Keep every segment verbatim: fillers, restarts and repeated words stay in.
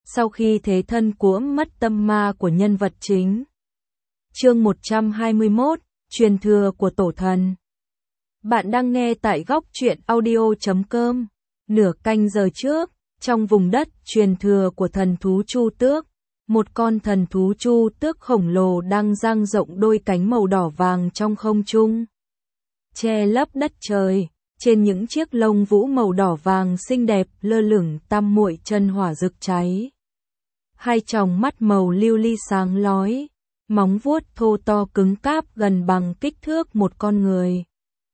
sau khi thế thân cuỗm mất tâm ma của nhân vật chính. Chương một trăm hai mươi mốt, truyền thừa của tổ thần. Bạn đang nghe tại góc truyện audio chấm com. Nửa canh giờ trước, trong vùng đất truyền thừa của thần thú Chu Tước, một con thần thú Chu Tước khổng lồ đang dang rộng đôi cánh màu đỏ vàng trong không trung, che lấp đất trời. Trên những chiếc lông vũ màu đỏ vàng xinh đẹp lơ lửng tam muội chân hỏa rực cháy. Hai tròng mắt màu lưu ly sáng lóe, móng vuốt thô to cứng cáp gần bằng kích thước một con người.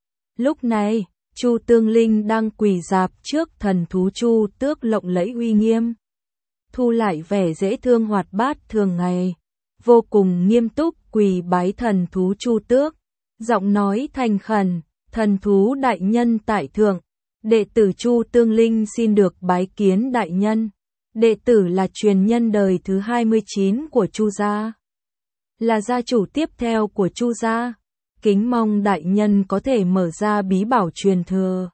Lúc này, Chu Tương Linh đang quỳ rạp trước thần thú Chu Tước lộng lẫy uy nghiêm, thu lại vẻ dễ thương hoạt bát thường ngày, vô cùng nghiêm túc quỳ bái thần thú Chu Tước, giọng nói thành khẩn: "Thần thú đại nhân tại thượng, đệ tử Chu Tương Linh xin được bái kiến đại nhân. Đệ tử là truyền nhân đời thứ hai mươi chín của Chu gia, là gia chủ tiếp theo của Chu gia. Kính mong đại nhân có thể mở ra bí bảo truyền thừa,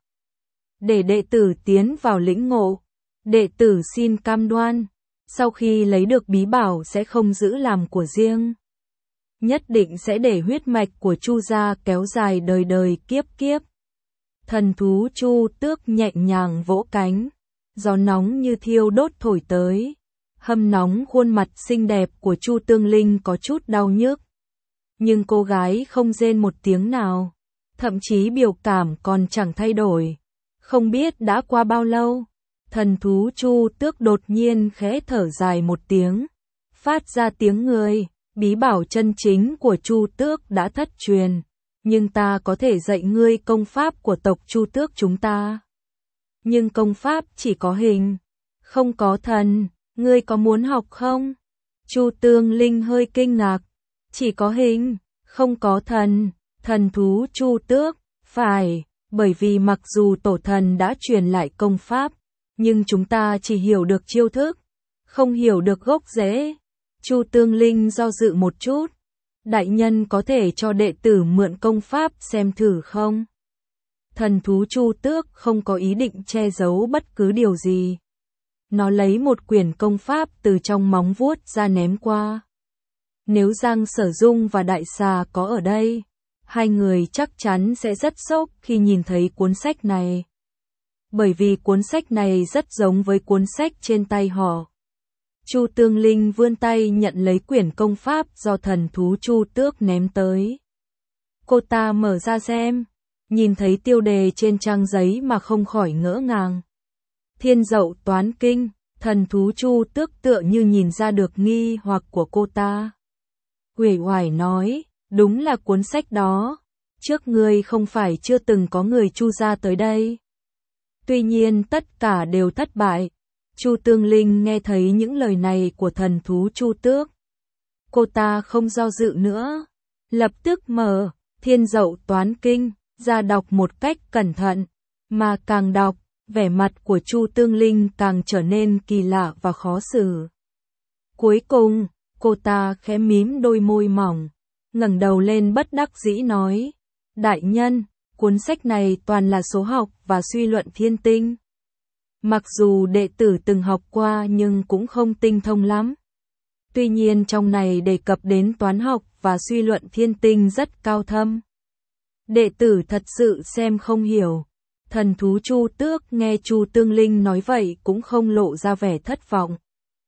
để đệ tử tiến vào lĩnh ngộ. Đệ tử xin cam đoan, sau khi lấy được bí bảo sẽ không giữ làm của riêng. Nhất định sẽ để huyết mạch của Chu gia kéo dài đời đời kiếp kiếp." Thần thú Chu Tước nhẹ nhàng vỗ cánh, gió nóng như thiêu đốt thổi tới, hâm nóng khuôn mặt xinh đẹp của Chu Tương Linh có chút đau nhức. Nhưng cô gái không rên một tiếng nào, thậm chí biểu cảm còn chẳng thay đổi. Không biết đã qua bao lâu, thần thú Chu Tước đột nhiên khẽ thở dài một tiếng, phát ra tiếng người: "Bí bảo chân chính của Chu Tước đã thất truyền, nhưng ta có thể dạy ngươi công pháp của tộc Chu Tước chúng ta. Nhưng công pháp chỉ có hình, không có thần, ngươi có muốn học không?" Chu Tương Linh hơi kinh ngạc: "Chỉ có hình, không có thần?" Thần thú Chu Tước: "Phải, bởi vì mặc dù tổ thần đã truyền lại công pháp, nhưng chúng ta chỉ hiểu được chiêu thức, không hiểu được gốc rễ." Chu Tương Linh do dự một chút: "Đại nhân có thể cho đệ tử mượn công pháp xem thử không?" Thần thú Chu Tước không có ý định che giấu bất cứ điều gì. Nó lấy một quyển công pháp từ trong móng vuốt ra ném qua. Nếu Giang Sở Dung và Đại Xà có ở đây, hai người chắc chắn sẽ rất sốc khi nhìn thấy cuốn sách này. Bởi vì cuốn sách này rất giống với cuốn sách trên tay họ. Chu Tương Linh vươn tay nhận lấy quyển công pháp do thần thú Chu Tước ném tới. Cô ta mở ra xem, nhìn thấy tiêu đề trên trang giấy mà không khỏi ngỡ ngàng. Thiên Dậu Toán Kinh. Thần thú Chu Tước tựa như nhìn ra được nghi hoặc của cô ta. Uể oải nói: "Đúng là cuốn sách đó. Trước ngươi không phải chưa từng có người Chu gia tới đây?" Tuy nhiên tất cả đều thất bại. Chu Tương Linh nghe thấy những lời này của thần thú Chu Tước, cô ta không do dự nữa, lập tức mở Thiên Dậu Toán Kinh ra đọc một cách cẩn thận, mà càng đọc, vẻ mặt của Chu Tương Linh càng trở nên kỳ lạ và khó xử. Cuối cùng, cô ta khẽ mím đôi môi mỏng, ngẩng đầu lên bất đắc dĩ nói: "Đại nhân, cuốn sách này toàn là số học và suy luận thiên tinh. Mặc dù đệ tử từng học qua nhưng cũng không tinh thông lắm. Tuy nhiên trong này đề cập đến toán học và suy luận thiên tinh rất cao thâm. Đệ tử thật sự xem không hiểu." Thần thú Chu Tước nghe Chu Tương Linh nói vậy cũng không lộ ra vẻ thất vọng.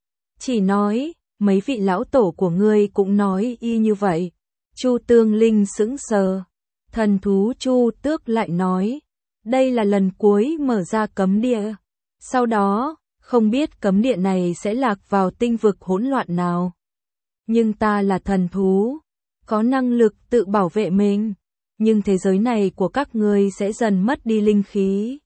Chỉ nói: "Mấy vị lão tổ của ngươi cũng nói y như vậy." Chu Tương Linh sững sờ. Thần thú Chu Tước lại nói: "Đây là lần cuối mở ra cấm địa. Sau đó, không biết cấm địa này sẽ lạc vào tinh vực hỗn loạn nào. Nhưng ta là thần thú, có năng lực tự bảo vệ mình. Nhưng thế giới này của các ngươi sẽ dần mất đi linh khí.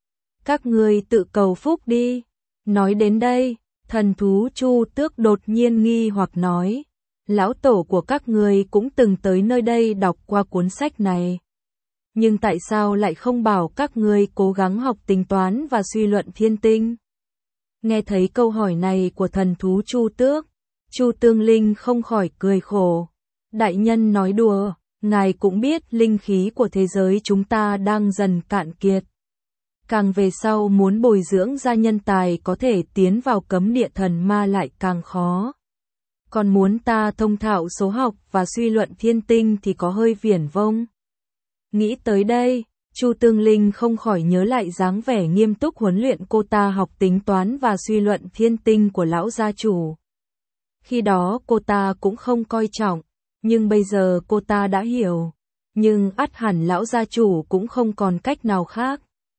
Các ngươi tự cầu phúc đi." Nói đến đây, thần thú Chu Tước đột nhiên nghi hoặc nói: "Lão tổ của các ngươi cũng từng tới nơi đây đọc qua cuốn sách này. Nhưng tại sao lại không bảo các ngươi cố gắng học tính toán và suy luận thiên tinh?" Nghe thấy câu hỏi này của thần thú Chu Tước, Chu Tương Linh không khỏi cười khổ. "Đại nhân nói đùa, ngài cũng biết linh khí của thế giới chúng ta đang dần cạn kiệt. Càng về sau muốn bồi dưỡng ra nhân tài có thể tiến vào cấm địa thần ma lại càng khó. Còn muốn ta thông thạo số học và suy luận thiên tinh thì có hơi viển vông. Nghĩ tới đây, Chu Tương Linh không khỏi nhớ lại dáng vẻ nghiêm túc huấn luyện cô ta học tính toán và suy luận thiên tinh của lão gia chủ. Khi đó cô ta cũng không coi trọng, nhưng bây giờ cô ta đã hiểu. Nhưng ắt hẳn lão gia chủ cũng không còn cách nào khác.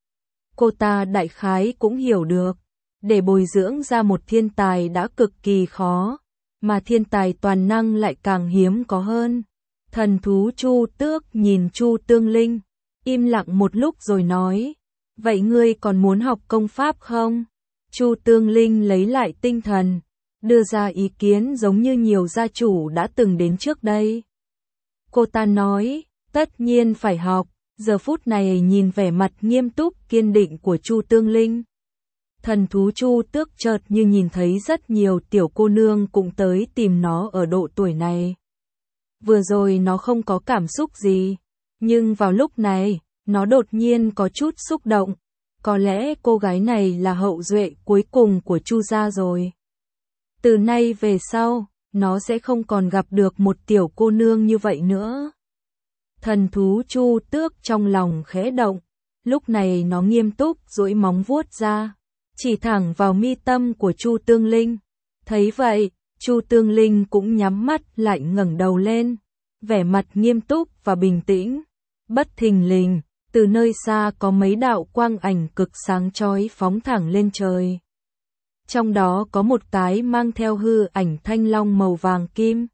Cô ta đại khái cũng hiểu được, để bồi dưỡng ra một thiên tài đã cực kỳ khó, mà thiên tài toàn năng lại càng hiếm có hơn. Thần thú Chu Tước nhìn Chu Tương Linh, im lặng một lúc rồi nói, vậy ngươi còn muốn học công pháp không? Chu Tương Linh lấy lại tinh thần, đưa ra ý kiến giống như nhiều gia chủ đã từng đến trước đây. Cô ta nói, tất nhiên phải học. Giờ phút này nhìn vẻ mặt nghiêm túc kiên định của Chu Tương Linh, thần thú Chu Tước chợt như nhìn thấy rất nhiều tiểu cô nương cũng tới tìm nó ở độ tuổi này. Vừa rồi nó không có cảm xúc gì, nhưng vào lúc này, nó đột nhiên có chút xúc động. Có lẽ cô gái này là hậu duệ cuối cùng của Chu gia rồi. Từ nay về sau, nó sẽ không còn gặp được một tiểu cô nương như vậy nữa. Thần thú Chu Tước trong lòng khẽ động, lúc này nó nghiêm túc duỗi móng vuốt ra, chỉ thẳng vào mi tâm của Chu Tương Linh. Thấy vậy, Chu Tương Linh cũng nhắm mắt lại ngẩng đầu lên, vẻ mặt nghiêm túc và bình tĩnh. Bất thình lình, từ nơi xa có mấy đạo quang ảnh cực sáng chói phóng thẳng lên trời. Trong đó có một cái mang theo hư ảnh thanh long màu vàng kim.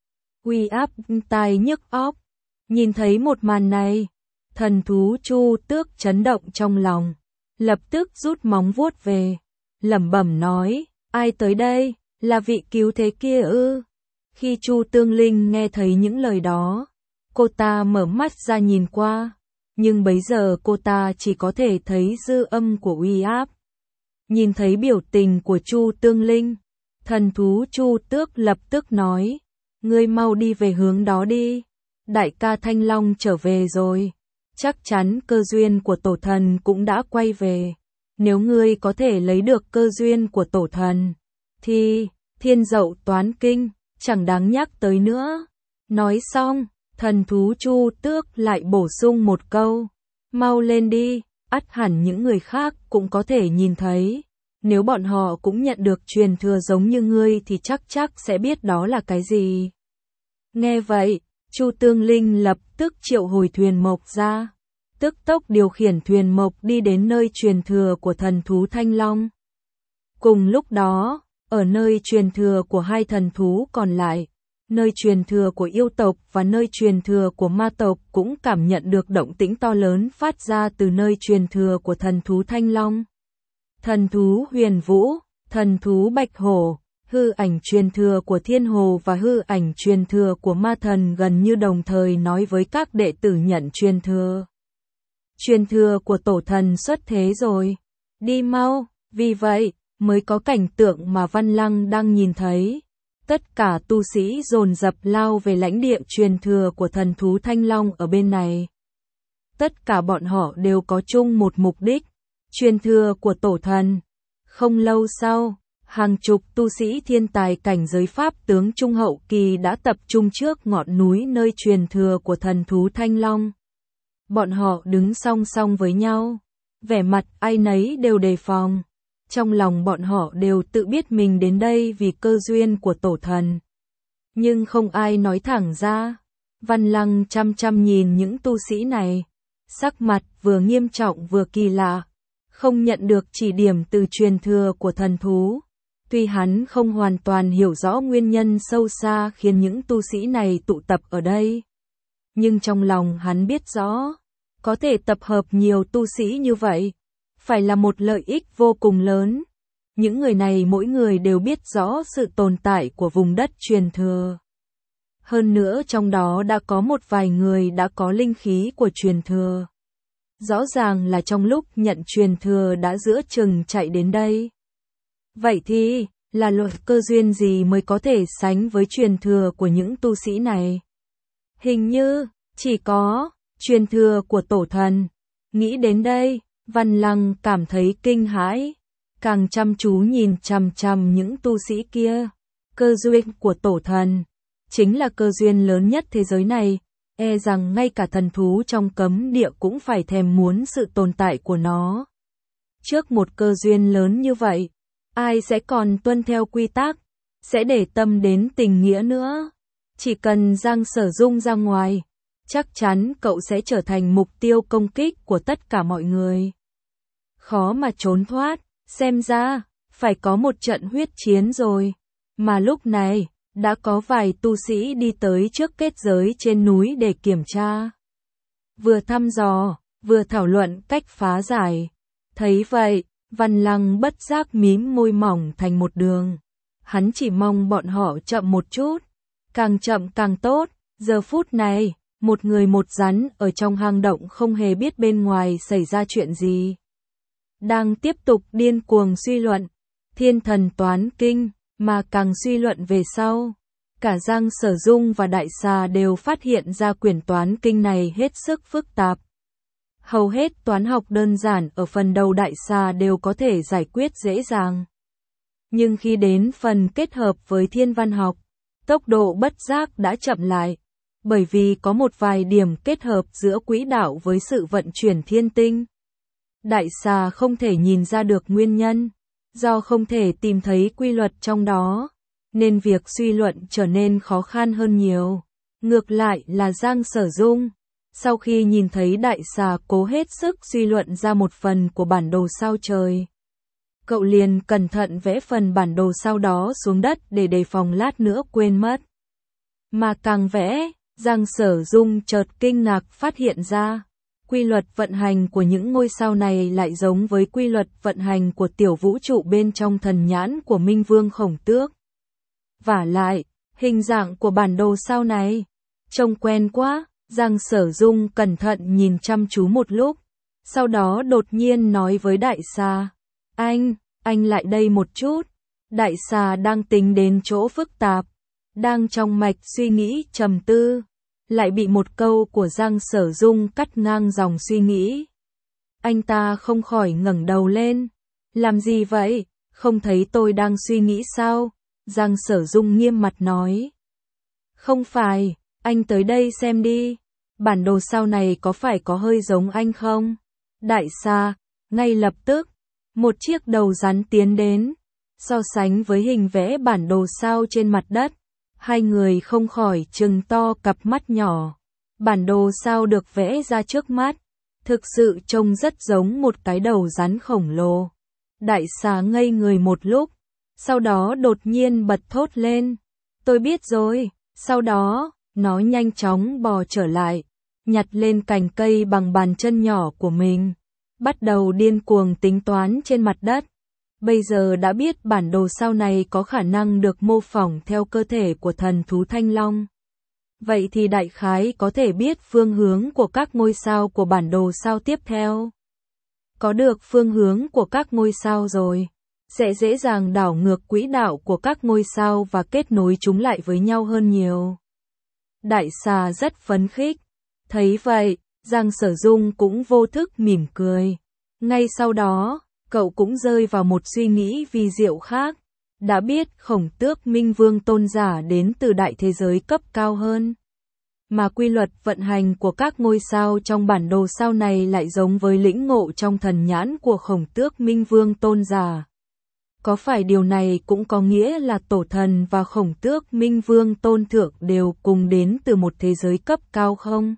Uy áp tai nhức óc. Nhìn thấy một màn này, thần thú Chu Tước chấn động trong lòng, lập tức rút móng vuốt về, lẩm bẩm nói, ai tới đây, là vị cứu thế kia ư? Khi Chu Tương Linh nghe thấy những lời đó, cô ta mở mắt ra nhìn qua, nhưng bấy giờ cô ta chỉ có thể thấy dư âm của uy áp. Nhìn thấy biểu tình của Chu Tương Linh, thần thú Chu Tước lập tức nói, ngươi mau đi về hướng đó đi. Đại ca Thanh Long trở về rồi, chắc chắn cơ duyên của tổ thần cũng đã quay về. Nếu ngươi có thể lấy được cơ duyên của tổ thần, thì thiên dậu toán kinh, chẳng đáng nhắc tới nữa. Nói xong, thần thú Chu Tước lại bổ sung một câu, mau lên đi, ắt hẳn những người khác cũng có thể nhìn thấy. Nếu bọn họ cũng nhận được truyền thừa giống như ngươi thì chắc chắc sẽ biết đó là cái gì. Nghe vậy, Chu Tương Linh lập tức triệu hồi thuyền mộc ra, tức tốc điều khiển thuyền mộc đi đến nơi truyền thừa của thần thú Thanh Long. Cùng lúc đó, ở nơi truyền thừa của hai thần thú còn lại, nơi truyền thừa của yêu tộc và nơi truyền thừa của ma tộc cũng cảm nhận được động tĩnh to lớn phát ra từ nơi truyền thừa của thần thú Thanh Long. Thần thú Huyền Vũ, thần thú Bạch Hổ, hư ảnh truyền thừa của Thiên Hồ và hư ảnh truyền thừa của Ma Thần gần như đồng thời nói với các đệ tử nhận truyền thừa. Truyền thừa của tổ thần xuất thế rồi, đi mau, vì vậy, mới có cảnh tượng mà Văn Lăng đang nhìn thấy. Tất cả tu sĩ dồn dập lao về lãnh địa truyền thừa của thần thú Thanh Long ở bên này. Tất cả bọn họ đều có chung một mục đích, truyền thừa của tổ thần. Không lâu sau, hàng chục tu sĩ thiên tài cảnh giới pháp tướng trung hậu kỳ đã tập trung trước ngọn núi nơi truyền thừa của thần thú Thanh Long. Bọn họ đứng song song với nhau, vẻ mặt ai nấy đều đề phòng. Trong lòng bọn họ đều tự biết mình đến đây vì cơ duyên của tổ thần. Nhưng không ai nói thẳng ra. Văn Lăng chăm chăm nhìn những tu sĩ này, sắc mặt vừa nghiêm trọng vừa kỳ lạ, không nhận được chỉ điểm từ truyền thừa của thần thú. Tuy hắn không hoàn toàn hiểu rõ nguyên nhân sâu xa khiến những tu sĩ này tụ tập ở đây, nhưng trong lòng hắn biết rõ, có thể tập hợp nhiều tu sĩ như vậy, phải là một lợi ích vô cùng lớn. Những người này mỗi người đều biết rõ sự tồn tại của vùng đất truyền thừa. Hơn nữa trong đó đã có một vài người đã có linh khí của truyền thừa. Rõ ràng là trong lúc nhận truyền thừa đã giữa chừng chạy đến đây. Vậy thì, là loại cơ duyên gì mới có thể sánh với truyền thừa của những tu sĩ này? Hình như, chỉ có truyền thừa của tổ thần. Nghĩ đến đây, Văn Lăng cảm thấy kinh hãi, càng chăm chú nhìn chằm chằm những tu sĩ kia. Cơ duyên của tổ thần chính là cơ duyên lớn nhất thế giới này, e rằng ngay cả thần thú trong cấm địa cũng phải thèm muốn sự tồn tại của nó. Trước một cơ duyên lớn như vậy, ai sẽ còn tuân theo quy tắc, sẽ để tâm đến tình nghĩa nữa. Chỉ cần Giang Sở Dung ra ngoài, chắc chắn cậu sẽ trở thành mục tiêu công kích của tất cả mọi người. Khó mà trốn thoát, xem ra, phải có một trận huyết chiến rồi. Mà lúc này, đã có vài tu sĩ đi tới trước kết giới trên núi để kiểm tra. Vừa thăm dò, vừa thảo luận cách phá giải. Thấy vậy, Văn Lăng bất giác mím môi mỏng thành một đường. Hắn chỉ mong bọn họ chậm một chút, càng chậm càng tốt. Giờ phút này, một người một rắn ở trong hang động không hề biết bên ngoài xảy ra chuyện gì. Đang tiếp tục điên cuồng suy luận, thiên thần toán kinh, mà càng suy luận về sau. Cả Giang Sở Dung và Đại Xà đều phát hiện ra quyển toán kinh này hết sức phức tạp. Hầu hết toán học đơn giản ở phần đầu Đại Xà đều có thể giải quyết dễ dàng. Nhưng khi đến phần kết hợp với thiên văn học, tốc độ bất giác đã chậm lại, bởi vì có một vài điểm kết hợp giữa quỹ đạo với sự vận chuyển thiên tinh. Đại Xà không thể nhìn ra được nguyên nhân, do không thể tìm thấy quy luật trong đó, nên việc suy luận trở nên khó khăn hơn nhiều. Ngược lại là Giang Sở Dung, sau khi nhìn thấy Đại Xà cố hết sức suy luận ra một phần của bản đồ sao trời, cậu liền cẩn thận vẽ phần bản đồ sao đó xuống đất để đề phòng lát nữa quên mất. Mà càng vẽ, Giang Sở Dung chợt kinh ngạc phát hiện ra, quy luật vận hành của những ngôi sao này lại giống với quy luật vận hành của tiểu vũ trụ bên trong thần nhãn của Minh Vương Khổng Tước. Vả lại, hình dạng của bản đồ sao này trông quen quá. Giang Sở Dung cẩn thận nhìn chăm chú một lúc, sau đó đột nhiên nói với Đại Xà, anh, anh lại đây một chút. Đại Xà đang tính đến chỗ phức tạp, đang trong mạch suy nghĩ trầm tư, lại bị một câu của Giang Sở Dung cắt ngang dòng suy nghĩ. Anh ta không khỏi ngẩng đầu lên, làm gì vậy, không thấy tôi đang suy nghĩ sao? Giang Sở Dung nghiêm mặt nói, không phải, anh tới đây xem đi, bản đồ sao này có phải có hơi giống anh không? Đại Xà, ngay lập tức, một chiếc đầu rắn tiến đến, so sánh với hình vẽ bản đồ sao trên mặt đất, hai người không khỏi trừng to cặp mắt nhỏ. Bản đồ sao được vẽ ra trước mắt, thực sự trông rất giống một cái đầu rắn khổng lồ. Đại Xà ngây người một lúc, sau đó đột nhiên bật thốt lên, tôi biết rồi. Sau đó, nó nhanh chóng bò trở lại, nhặt lên cành cây bằng bàn chân nhỏ của mình, bắt đầu điên cuồng tính toán trên mặt đất. Bây giờ đã biết bản đồ sao này có khả năng được mô phỏng theo cơ thể của thần thú Thanh Long. Vậy thì đại khái có thể biết phương hướng của các ngôi sao của bản đồ sao tiếp theo. Có được phương hướng của các ngôi sao rồi, sẽ dễ dàng đảo ngược quỹ đạo của các ngôi sao và kết nối chúng lại với nhau hơn nhiều. Đại Xà rất phấn khích. Thấy vậy, Giang Sở Dung cũng vô thức mỉm cười. Ngay sau đó, cậu cũng rơi vào một suy nghĩ vi diệu khác. Đã biết Khổng Tước Minh Vương tôn giả đến từ đại thế giới cấp cao hơn. Mà quy luật vận hành của các ngôi sao trong bản đồ sao này lại giống với lĩnh ngộ trong thần nhãn của Khổng Tước Minh Vương tôn giả. Có phải điều này cũng có nghĩa là Tổ Thần và Khổng Tước Minh Vương Tôn Thượng đều cùng đến từ một thế giới cấp cao không?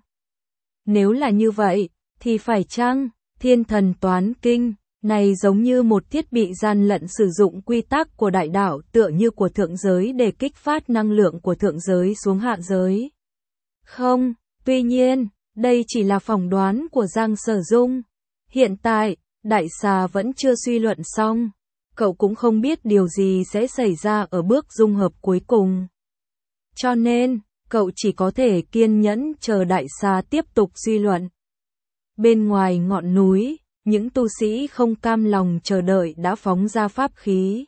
Nếu là như vậy, thì phải chăng thiên thần toán kinh này giống như một thiết bị gian lận sử dụng quy tắc của đại đạo tựa như của thượng giới để kích phát năng lượng của thượng giới xuống hạ giới? Không, tuy nhiên, đây chỉ là phỏng đoán của Giang Sở Dung. Hiện tại, Đại Xà vẫn chưa suy luận xong. Cậu cũng không biết điều gì sẽ xảy ra ở bước dung hợp cuối cùng. Cho nên, cậu chỉ có thể kiên nhẫn chờ Đại Xà tiếp tục suy luận. Bên ngoài ngọn núi, những tu sĩ không cam lòng chờ đợi đã phóng ra pháp khí.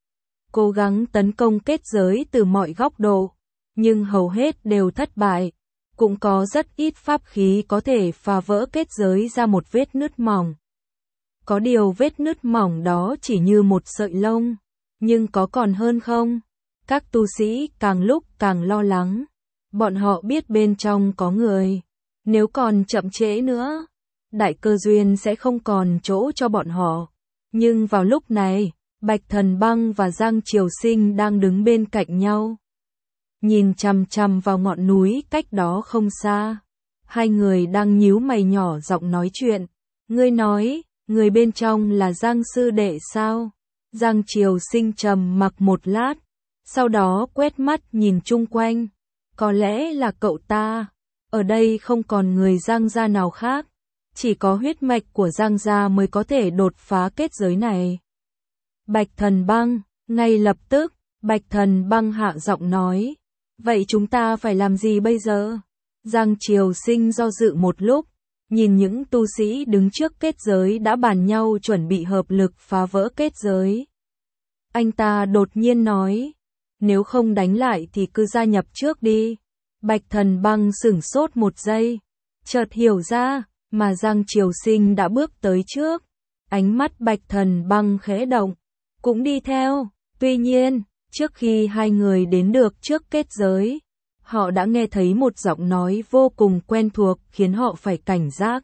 Cố gắng tấn công kết giới từ mọi góc độ, nhưng hầu hết đều thất bại. Cũng có rất ít pháp khí có thể phá vỡ kết giới ra một vết nứt mỏng. Có điều vết nứt mỏng đó chỉ như một sợi lông, nhưng có còn hơn không? Các tu sĩ càng lúc càng lo lắng. Bọn họ biết bên trong có người. Nếu còn chậm trễ nữa, đại cơ duyên sẽ không còn chỗ cho bọn họ. Nhưng vào lúc này, Bạch Thần Băng và Giang Triều Sinh đang đứng bên cạnh nhau. Nhìn chằm chằm vào ngọn núi cách đó không xa. Hai người đang nhíu mày nhỏ giọng nói chuyện. Ngươi nói, người bên trong là Giang sư đệ sao? Giang Triều Sinh trầm mặc một lát, sau đó quét mắt nhìn chung quanh. Có lẽ là cậu ta. Ở đây không còn người Giang gia nào khác. Chỉ có huyết mạch của Giang gia mới có thể đột phá kết giới này. Bạch Thần Băng, ngay lập tức, Bạch Thần Băng hạ giọng nói. Vậy chúng ta phải làm gì bây giờ? Giang Triều Sinh do dự một lúc, nhìn những tu sĩ đứng trước kết giới đã bàn nhau chuẩn bị hợp lực phá vỡ kết giới. Anh ta đột nhiên nói, nếu không đánh lại thì cứ gia nhập trước đi. Bạch Thần Băng sửng sốt một giây, chợt hiểu ra, mà Giang Triều Sinh đã bước tới trước. Ánh mắt Bạch Thần Băng khẽ động, cũng đi theo. Tuy nhiên, trước khi hai người đến được trước kết giới, họ đã nghe thấy một giọng nói vô cùng quen thuộc khiến họ phải cảnh giác.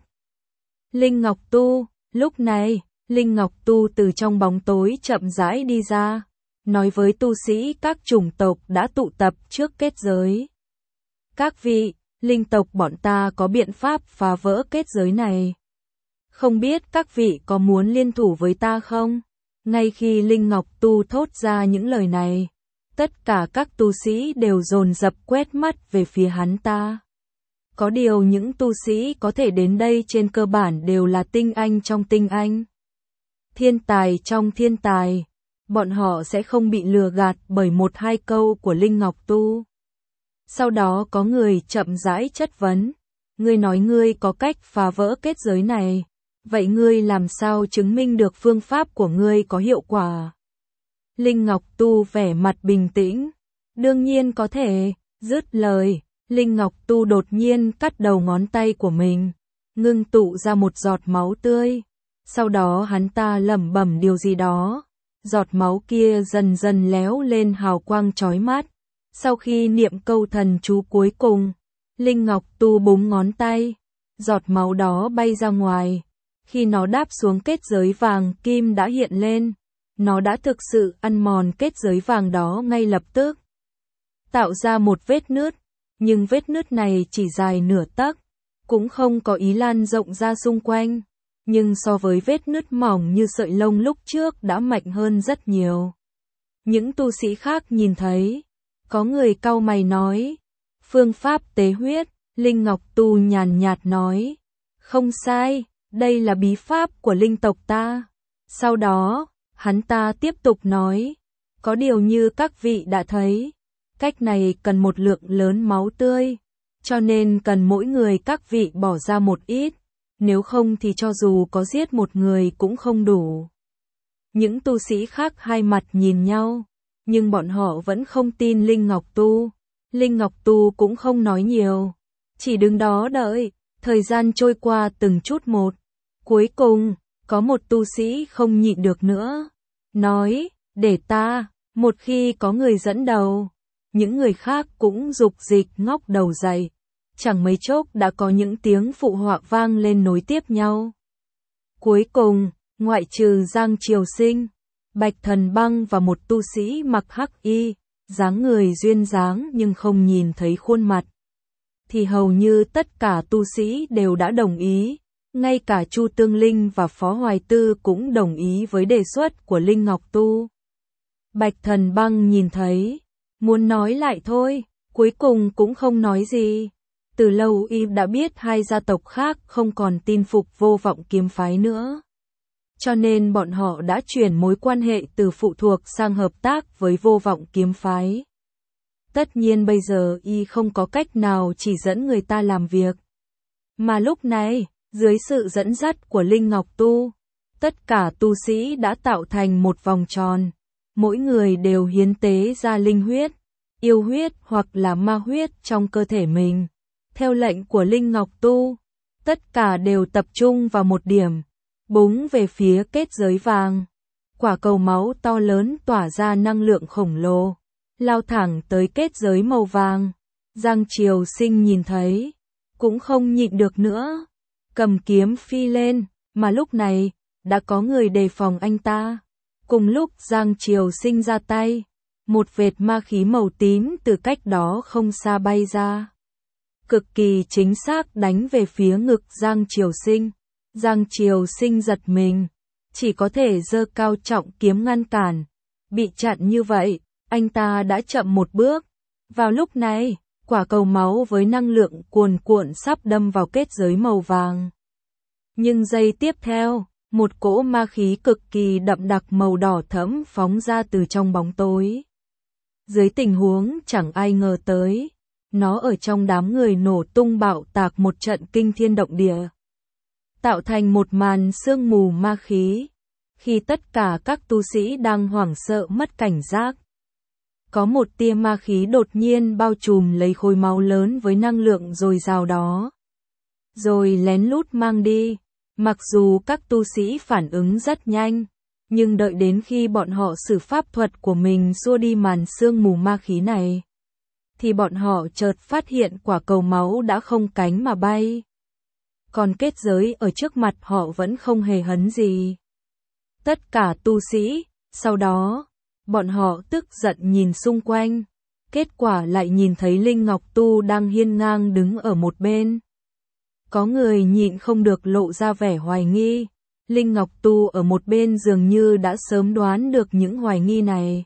Linh Ngọc Tu, lúc này, Linh Ngọc Tu từ trong bóng tối chậm rãi đi ra, nói với tu sĩ các chủng tộc đã tụ tập trước kết giới. Các vị, linh tộc bọn ta có biện pháp phá vỡ kết giới này. Không biết các vị có muốn liên thủ với ta không? Ngay khi Linh Ngọc Tu thốt ra những lời này, tất cả các tu sĩ đều dồn dập quét mắt về phía hắn ta. Có điều những tu sĩ có thể đến đây trên cơ bản đều là tinh anh trong tinh anh. Thiên tài trong thiên tài, bọn họ sẽ không bị lừa gạt bởi một hai câu của Linh Ngọc Tu. Sau đó có người chậm rãi chất vấn, ngươi nói ngươi có cách phá vỡ kết giới này, vậy ngươi làm sao chứng minh được phương pháp của ngươi có hiệu quả? Linh Ngọc Tu vẻ mặt bình tĩnh, đương nhiên có thể. Dứt lời, Linh Ngọc Tu đột nhiên cắt đầu ngón tay của mình, ngưng tụ ra một giọt máu tươi. Sau đó hắn ta lẩm bẩm điều gì đó, giọt máu kia dần dần léo lên hào quang chói mắt. Sau khi niệm câu thần chú cuối cùng, Linh Ngọc Tu búng ngón tay, giọt máu đó bay ra ngoài. Khi nó đáp xuống kết giới vàng kim đã hiện lên, nó đã thực sự ăn mòn kết giới vàng đó ngay lập tức, tạo ra một vết nứt, nhưng vết nứt này chỉ dài nửa tấc, cũng không có ý lan rộng ra xung quanh, nhưng so với vết nứt mỏng như sợi lông lúc trước đã mạnh hơn rất nhiều. Những tu sĩ khác nhìn thấy, có người cau mày nói, phương pháp tế huyết. Linh Ngọc Tu nhàn nhạt nói, không sai, đây là bí pháp của linh tộc ta. Sau đó, hắn ta tiếp tục nói, có điều như các vị đã thấy, cách này cần một lượng lớn máu tươi, cho nên cần mỗi người các vị bỏ ra một ít, nếu không thì cho dù có giết một người cũng không đủ. Những tu sĩ khác hai mặt nhìn nhau, nhưng bọn họ vẫn không tin Linh Ngọc Tu. Linh Ngọc Tu cũng không nói nhiều, chỉ đứng đó đợi. Thời gian trôi qua từng chút một. Cuối cùng, có một tu sĩ không nhịn được nữa, nói, để ta. Một khi có người dẫn đầu, những người khác cũng dục dịch ngóc đầu dậy. Chẳng mấy chốc đã có những tiếng phụ họa vang lên nối tiếp nhau. Cuối cùng, ngoại trừ Giang Triều Sinh, Bạch Thần Băng và một tu sĩ mặc hắc y, dáng người duyên dáng nhưng không nhìn thấy khuôn mặt, thì hầu như tất cả tu sĩ đều đã đồng ý, ngay cả Chu Tương Linh và Phó Hoài Tư cũng đồng ý với đề xuất của Linh Ngọc Tu. Bạch Thần Băng nhìn thấy, muốn nói lại thôi, cuối cùng cũng không nói gì. Từ lâu y đã biết hai gia tộc khác không còn tin phục Vô Vọng Kiếm Phái nữa, cho nên bọn họ đã chuyển mối quan hệ từ phụ thuộc sang hợp tác với Vô Vọng Kiếm Phái. Tất nhiên bây giờ y không có cách nào chỉ dẫn người ta làm việc. Mà lúc này, dưới sự dẫn dắt của Linh Ngọc Tu, tất cả tu sĩ đã tạo thành một vòng tròn. Mỗi người đều hiến tế ra linh huyết, yêu huyết hoặc là ma huyết trong cơ thể mình. Theo lệnh của Linh Ngọc Tu, tất cả đều tập trung vào một điểm. búng về phía kết giới vàng. Quả cầu máu to lớn tỏa ra năng lượng khổng lồ, lao thẳng tới kết giới màu vàng. Giang Triều Sinh nhìn thấy, cũng không nhịn được nữa, cầm kiếm phi lên, mà lúc này, đã có người đề phòng anh ta. Cùng lúc Giang Triều Sinh ra tay, một vệt ma khí màu tím từ cách đó không xa bay ra. Cực kỳ chính xác đánh về phía ngực Giang Triều Sinh. Giang Triều Sinh giật mình, chỉ có thể giơ cao trọng kiếm ngăn cản. Bị chặn như vậy, anh ta đã chậm một bước. Vào lúc này, quả cầu máu với năng lượng cuồn cuộn sắp đâm vào kết giới màu vàng. Nhưng giây tiếp theo, một cỗ ma khí cực kỳ đậm đặc màu đỏ thẫm phóng ra từ trong bóng tối. Dưới tình huống chẳng ai ngờ tới, nó ở trong đám người nổ tung bạo tạc một trận kinh thiên động địa, tạo thành một màn sương mù ma khí. Khi tất cả các tu sĩ đang hoảng sợ mất cảnh giác, có một tia ma khí đột nhiên bao trùm lấy khối máu lớn với năng lượng dồi dào đó, rồi lén lút mang đi. Mặc dù các tu sĩ phản ứng rất nhanh, nhưng đợi đến khi bọn họ sử pháp thuật của mình xua đi màn sương mù ma khí này, thì bọn họ chợt phát hiện quả cầu máu đã không cánh mà bay. Còn kết giới ở trước mặt họ vẫn không hề hấn gì. Tất cả tu sĩ, sau đó, bọn họ tức giận nhìn xung quanh, kết quả lại nhìn thấy Linh Ngọc Tu đang hiên ngang đứng ở một bên. Có người nhịn không được lộ ra vẻ hoài nghi. Linh Ngọc Tu ở một bên dường như đã sớm đoán được những hoài nghi này.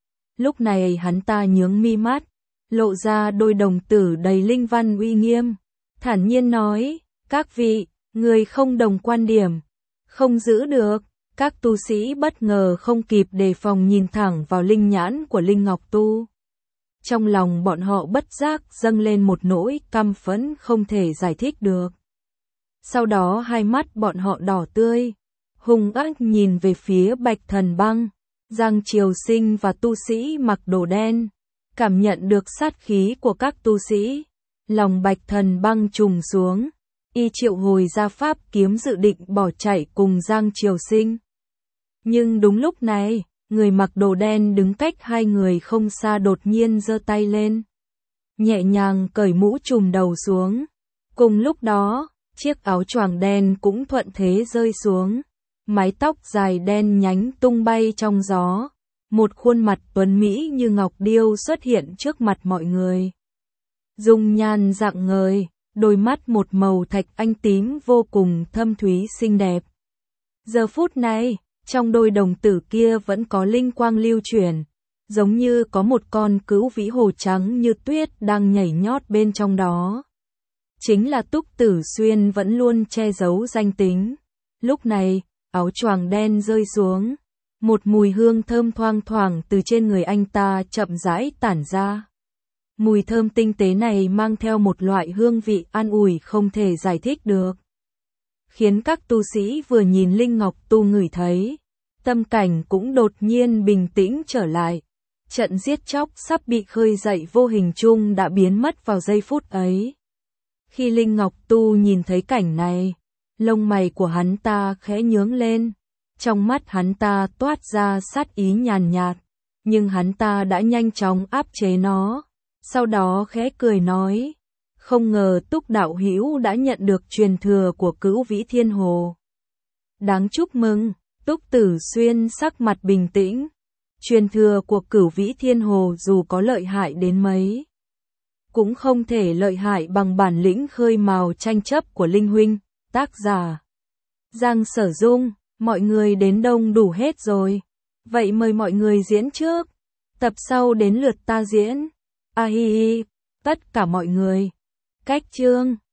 Lúc này hắn ta nhướng mi mắt, lộ ra đôi đồng tử đầy linh văn uy nghiêm, thản nhiên nói, các vị, người không đồng quan điểm, không giữ được. Các tu sĩ bất ngờ không kịp đề phòng nhìn thẳng vào linh nhãn của Linh Ngọc Tu. Trong lòng bọn họ bất giác dâng lên một nỗi căm phẫn không thể giải thích được. Sau đó hai mắt bọn họ đỏ tươi, hung ác nhìn về phía Bạch Thần Băng. Giang Triều Sinh và tu sĩ mặc đồ đen, cảm nhận được sát khí của các tu sĩ. Lòng Bạch Thần Băng trùng xuống, y triệu hồi ra pháp kiếm dự định bỏ chạy cùng Giang Triều Sinh. Nhưng đúng lúc này, người mặc đồ đen đứng cách hai người không xa đột nhiên giơ tay lên, nhẹ nhàng cởi mũ trùm đầu xuống. Cùng lúc đó, chiếc áo choàng đen cũng thuận thế rơi xuống, mái tóc dài đen nhánh tung bay trong gió. Một khuôn mặt tuấn mỹ như ngọc điêu xuất hiện trước mặt mọi người. Dung nhan rạng ngời, đôi mắt một màu thạch anh tím vô cùng thâm thúy xinh đẹp. Giờ phút này, trong đôi đồng tử kia vẫn có linh quang lưu chuyển, giống như có một con cữu vĩ hồ trắng như tuyết đang nhảy nhót bên trong đó. Chính là Túc Tử Xuyên vẫn luôn che giấu danh tính. Lúc này, áo choàng đen rơi xuống, một mùi hương thơm thoang thoảng từ trên người anh ta chậm rãi tản ra. Mùi thơm tinh tế này mang theo một loại hương vị an ủi không thể giải thích được, khiến các tu sĩ vừa nhìn Linh Ngọc Tu ngửi thấy, tâm cảnh cũng đột nhiên bình tĩnh trở lại. Trận giết chóc sắp bị khơi dậy vô hình chung đã biến mất vào giây phút ấy. Khi Linh Ngọc Tu nhìn thấy cảnh này, lông mày của hắn ta khẽ nhướng lên, trong mắt hắn ta toát ra sát ý nhàn nhạt, nhưng hắn ta đã nhanh chóng áp chế nó, sau đó khẽ cười nói, không ngờ Túc đạo hữu đã nhận được truyền thừa của Cửu Vĩ Thiên Hồ. Đáng chúc mừng. Túc Tử Xuyên sắc mặt bình tĩnh, truyền thừa của Cửu Vĩ Thiên Hồ dù có lợi hại đến mấy, cũng không thể lợi hại bằng bản lĩnh khơi mào tranh chấp của Linh huynh. Tác giả Giang Sở Dung. Mọi người đến đông đủ hết rồi, vậy mời mọi người diễn trước, tập sau đến lượt ta diễn. A hi hi, tất cả mọi người. Cách chương